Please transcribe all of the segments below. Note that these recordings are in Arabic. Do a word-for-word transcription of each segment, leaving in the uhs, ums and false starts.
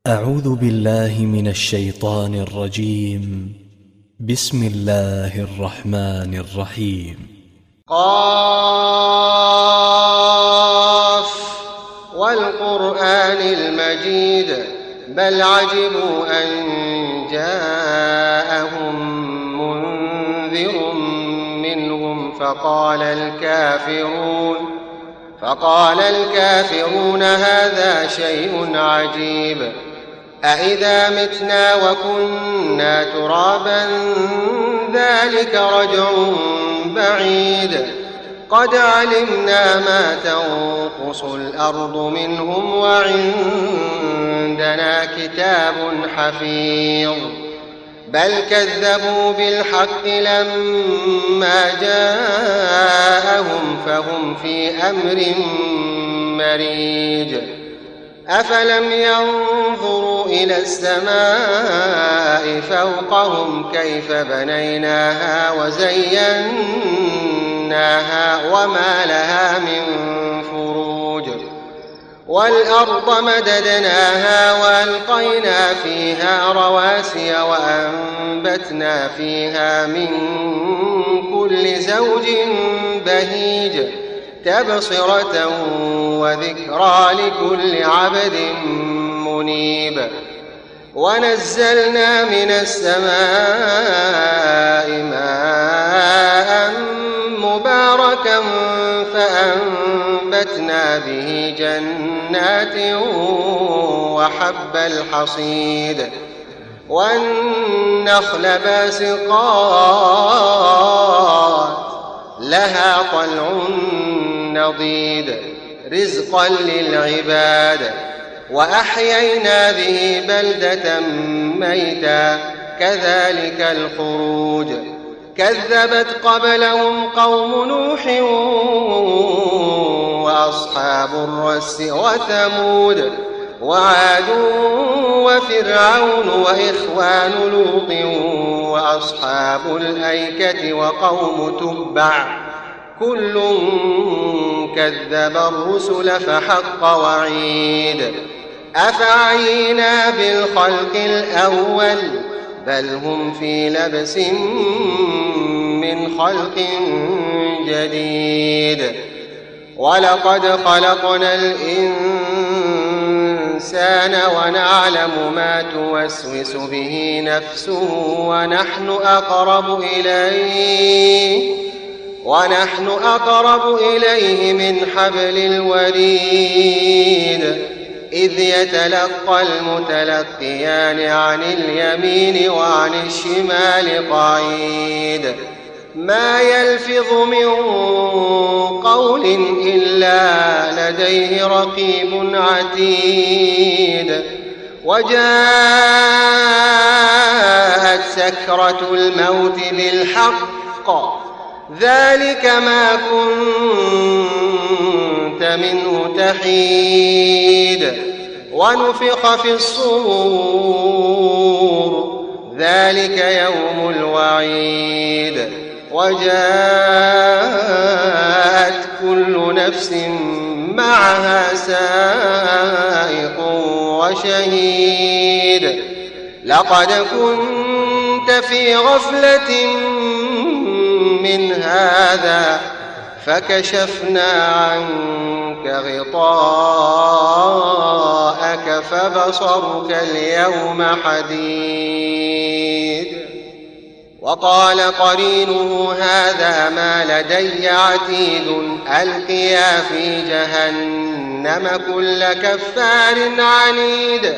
أعوذ بالله من الشيطان الرجيم. بسم الله الرحمن الرحيم. قاف والقرآن المجيد بل عجبوا أن جاءهم منذر منهم فقال الكافرون فقال الكافرون هذا شيء عجيب أإذا متنا وكنا ترابا ذلك رجع بعيد قد علمنا ما تنقص الأرض منهم وعندنا كتاب حفيظ بل كذبوا بالحق لما جاءهم فهم في أمر مريج أفلم ينظروا إلى السماء فوقهم كيف بنيناها وزيناها وما لها من فروج والأرض مددناها وألقينا فيها رواسي وأنبتنا فيها من كل زوج بهيج تبصرة وذكرى لكل عبد منيب ونزلنا من السماء ماء مباركا فأنبتنا به جنات وحب الحصيد والنخل باسقات لها طلع نضيد رزقا للعباد وأحيينا به بلدة ميتا كذلك الخروج كذبت قبلهم قوم نوح وأصحاب الرس وثمود وعاد وفرعون وإخوان لوط وأصحاب الأيكة وقوم تبع كل كذب الرسل فحق وعيد أفعينا بالخلق الأول بل هم في لبس من خلق جديد ولقد خلقنا الإنسان ونعلم ما توسوس به نفسه ونحن أقرب إليه ونحن أقرب إليه من حبل الوريد إذ يتلقى المتلقيان عن اليمين وعن الشمال قعيد ما يلفظ من قول إلا لديه رقيب عتيد وجاءت سكرة الموت بالحق ذلك ما كنت منه تحيد ونفخ في الصور ذلك يوم الوعيد وجاءت كل نفس معها سائق وشهيد لقد كنت في غفلة من هذا فكشفنا عنك غطاءك فبصرك اليوم حديد وقال قرينه هذا ما لدي عتيد ألقيا في جهنم كل كفار عنيد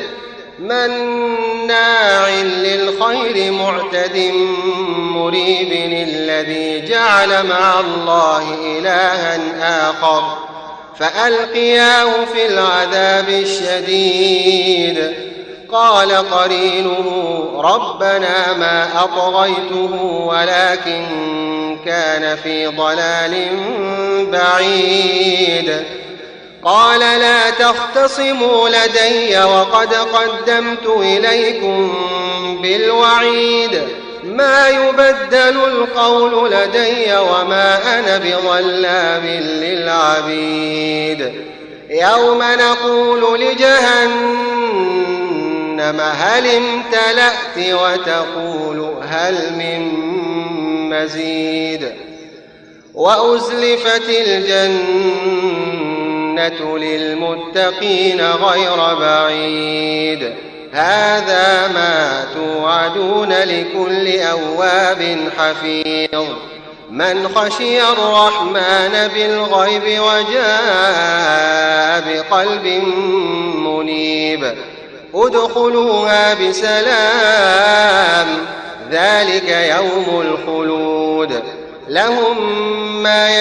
مناع للخير معتد مريب الذي جعل مع الله إلها آخر فألقياه في العذاب الشديد قال قرينه ربنا ما أطغيته ولكن كان في ضلال بعيد قال لا تختصموا لدي وقد قدمت إليكم بالوعيد ما يبدل القول لدي وما أنا بظلام للعبيد يوم نقول لجهنم جهنم هل امتلأت وتقول هل من مزيد وأزلفت الجنة للمتقين غير بعيد هذا ما توعدون لكل أواب حفيظ من خشي الرحمن بالغيب وجاء بقلب منيب ادخلوها بسلام ذلك يوم الخلود لهم ما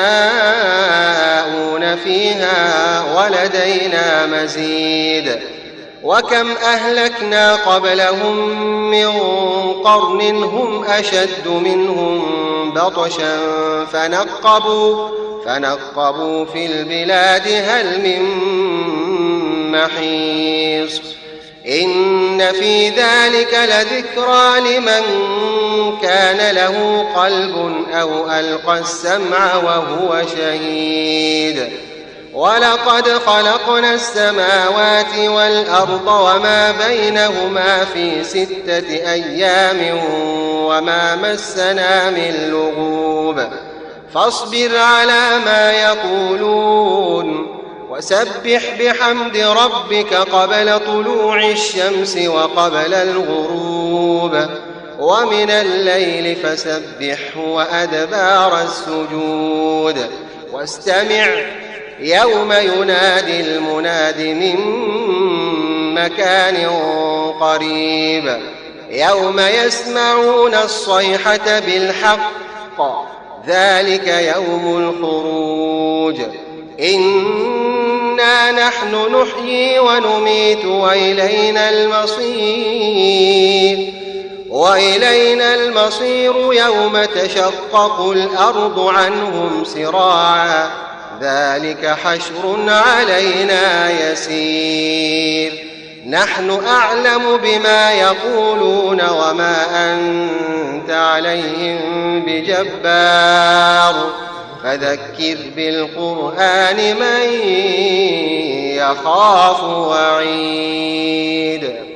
يشاءون فيها ولدينا مزيد وكم أهلكنا قبلهم من قرن هم أشد منهم بطشا فنقبوا, فنقبوا في البلاد هل من محيص إن في ذلك لذكرى لمن كان له قلب أو ألقى السمع وهو شهيد ولقد خلقنا السماوات والأرض وما بينهما في ستة أيام وما مسنا من لغوب فاصبر على ما يقولون وسبح بحمد ربك قبل طلوع الشمس وقبل الغروب ومن الليل فسبحه وأدبار السجود واستمع يوم ينادي المناد من مكان قريب يوم يسمعون الصيحة بالحق ذلك يوم الخروج إنا نحن نحيي ونميت وإلينا المصير وإلينا المصير يوم تشقق الأرض عنهم سراعا ذلك حشر علينا يسير نحن أعلم بما يقولون وما أنت عليهم بجبار فذكر بالقرآن من يخاف وعيد